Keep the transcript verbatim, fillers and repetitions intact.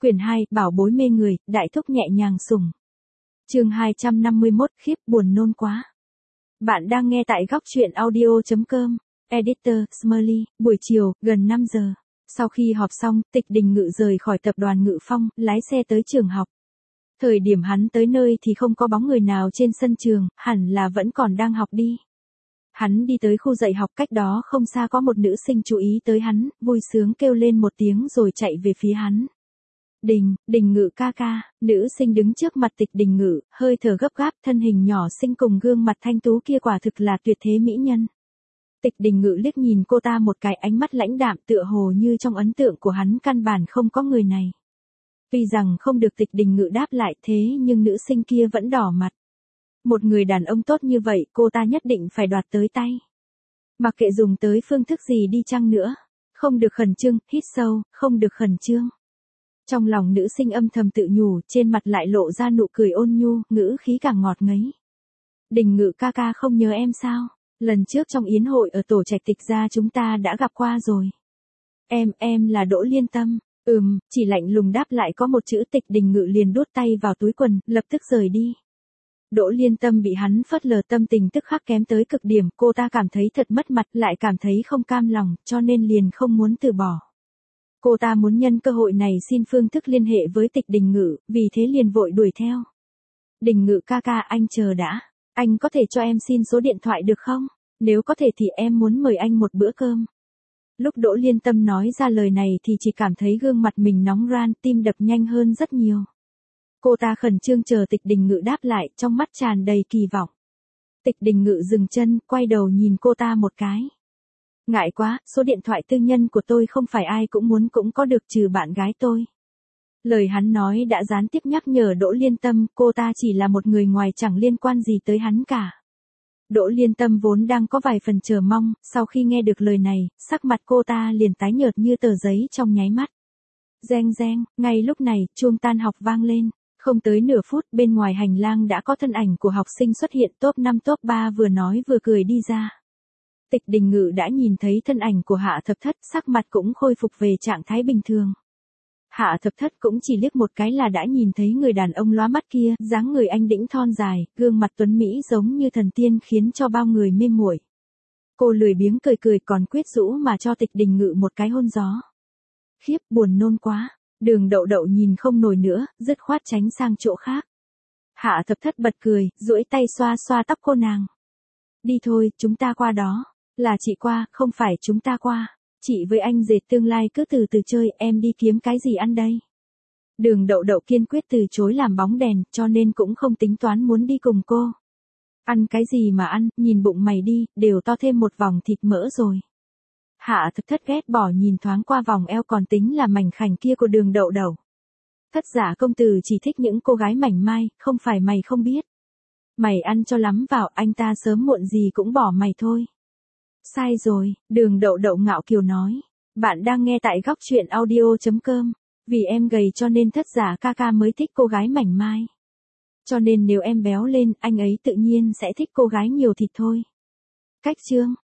Quyển hai, bảo bối mê người, đại thúc nhẹ nhàng sủng. Chương hai trăm năm mươi mốt, khiếp buồn nôn quá. Bạn đang nghe tại góc truyện audio chấm com. Editor, Smiley, buổi chiều, gần năm giờ. Sau khi họp xong, Tịch Đình Ngự rời khỏi tập đoàn Ngự Phong, lái xe tới trường học. Thời điểm hắn tới nơi thì không có bóng người nào trên sân trường, hẳn là vẫn còn đang học đi. Hắn đi tới khu dạy học, cách đó không xa có một nữ sinh chú ý tới hắn, vui sướng kêu lên một tiếng rồi chạy về phía hắn. Đình, Đình Ngự ca ca, nữ sinh đứng trước mặt Tịch Đình Ngự, hơi thở gấp gáp, thân hình nhỏ xinh cùng gương mặt thanh tú kia quả thực là tuyệt thế mỹ nhân. Tịch Đình Ngự liếc nhìn cô ta một cái, ánh mắt lãnh đạm, tựa hồ như trong ấn tượng của hắn căn bản không có người này. Tuy rằng không được Tịch Đình Ngự đáp lại, thế nhưng nữ sinh kia vẫn đỏ mặt. Một người đàn ông tốt như vậy, cô ta nhất định phải đoạt tới tay. Mặc kệ dùng tới phương thức gì đi chăng nữa, không được khẩn trương, hít sâu, không được khẩn trương. Trong lòng nữ sinh âm thầm tự nhủ, trên mặt lại lộ ra nụ cười ôn nhu, ngữ khí càng ngọt ngấy. Đình Ngự ca ca không nhớ em sao? Lần trước trong yến hội ở tổ trạch Tịch gia chúng ta đã gặp qua rồi. Em, em là Đỗ Liên Tâm. Ừm, chỉ lạnh lùng đáp lại có một chữ. Tịch Đình Ngự liền đút tay vào túi quần, lập tức rời đi. Đỗ Liên Tâm bị hắn phớt lờ, tâm tình tức khắc kém tới cực điểm, cô ta cảm thấy thật mất mặt, lại cảm thấy không cam lòng, cho nên liền không muốn từ bỏ. Cô ta muốn nhân cơ hội này xin phương thức liên hệ với Tịch Đình Ngự, vì thế liền vội đuổi theo. Đình Ngự ca ca, anh chờ đã. Anh có thể cho em xin số điện thoại được không? Nếu có thể thì em muốn mời anh một bữa cơm. Lúc Đỗ Liên Tâm nói ra lời này thì chỉ cảm thấy gương mặt mình nóng ran, tim đập nhanh hơn rất nhiều. Cô ta khẩn trương chờ Tịch Đình Ngự đáp lại, trong mắt tràn đầy kỳ vọng. Tịch Đình Ngự dừng chân, quay đầu nhìn cô ta một cái. Ngại quá, số điện thoại tư nhân của tôi không phải ai cũng muốn cũng có được trừ bạn gái tôi. Lời hắn nói đã gián tiếp nhắc nhở Đỗ Liên Tâm, cô ta chỉ là một người ngoài chẳng liên quan gì tới hắn cả. Đỗ Liên Tâm vốn đang có vài phần chờ mong, sau khi nghe được lời này, sắc mặt cô ta liền tái nhợt như tờ giấy trong nháy mắt. Reng reng, ngay lúc này, chuông tan học vang lên. Không tới nửa phút, bên ngoài hành lang đã có thân ảnh của học sinh xuất hiện, top năm top ba vừa nói vừa cười đi ra. Tịch Đình Ngự đã nhìn thấy thân ảnh của Hạ Thập Thất, sắc mặt cũng khôi phục về trạng thái bình thường. Hạ Thập Thất cũng chỉ liếc một cái là đã nhìn thấy người đàn ông lóa mắt kia, dáng người anh đĩnh thon dài, gương mặt tuấn mỹ giống như thần tiên khiến cho bao người mê muội. Cô lười biếng cười cười còn quyết rũ mà cho Tịch Đình Ngự một cái hôn gió. Khiếp, buồn nôn quá. Đường Đậu Đậu nhìn không nổi nữa, dứt khoát tránh sang chỗ khác. Hạ Thập Thất bật cười, duỗi tay xoa xoa tóc cô nàng. Đi thôi, chúng ta qua đó. Là chị qua, không phải chúng ta qua. Chị với anh dệt tương lai cứ từ từ chơi, em đi kiếm cái gì ăn đây? Đường Đậu Đậu kiên quyết từ chối làm bóng đèn, cho nên cũng không tính toán muốn đi cùng cô. Ăn cái gì mà ăn, nhìn bụng mày đi, đều to thêm một vòng thịt mỡ rồi. Hạ Thập Thất ghét bỏ nhìn thoáng qua vòng eo còn tính là mảnh khảnh kia của Đường Đậu Đậu. Thất giả công tử chỉ thích những cô gái mảnh mai, không phải mày không biết. Mày ăn cho lắm vào, anh ta sớm muộn gì cũng bỏ mày thôi. Sai rồi, Đường Đậu Đậu ngạo kiều nói. Bạn đang nghe tại góc truyện audio chấm com. Vì em gầy cho nên thất giả ca ca mới thích cô gái mảnh mai. Cho nên nếu em béo lên, anh ấy tự nhiên sẽ thích cô gái nhiều thịt thôi. Cách chương.